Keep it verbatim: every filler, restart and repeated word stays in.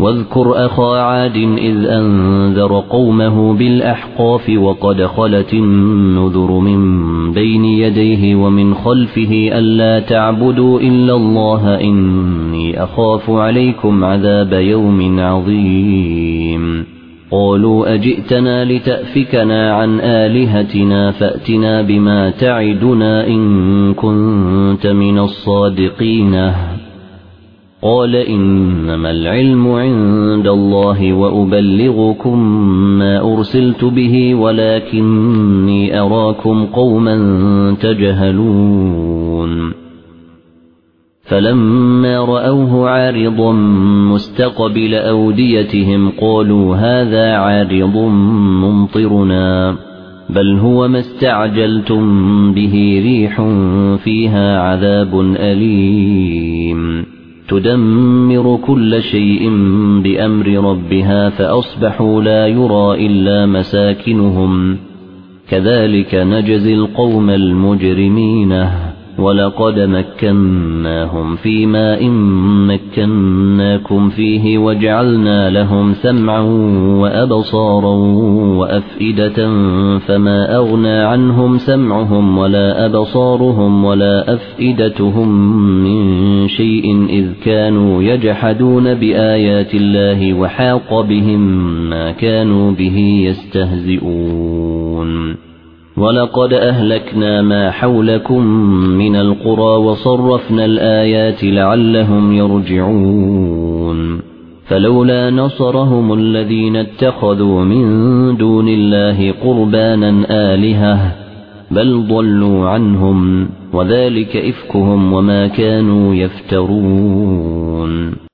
واذكر أخا عاد إذ أنذر قومه بالأحقاف وقد خلت النذر من بين يديه ومن خلفه ألا تعبدوا إلا الله إني أخاف عليكم عذاب يوم عظيم قالوا أجئتنا لتأفكنا عن آلهتنا فأتنا بما تعدنا إن كنت من الصادقين قال إنما العلم عند الله وأبلغكم ما أرسلت به ولكني أراكم قوما تجهلون فلما رأوه عارضا مستقبل أوديتهم قالوا هذا عارض ممطرنا بل هو ما استعجلتم به ريح فيها عذاب أليم تدمر كل شيء بأمر ربها فأصبحوا لا يرى إلا مساكنهم كذلك نجزي القوم المجرمين ولقد مكناهم في ماء مكناكم فيه وجعلنا لهم سمعا وأبصارا وأفئدة فما أغنى عنهم سمعهم ولا أبصارهم ولا أفئدتهم من شيء إذ كانوا يجحدون بآيات الله وحاق بهم ما كانوا به يستهزئون ولقد أهلكنا ما حولكم من القرى وصرفنا الآيات لعلهم يرجعون فلولا نصرهم الذين اتخذوا من دون الله قربانا آلهة بل ضلوا عنهم وذلك إفكهم وما كانوا يفترون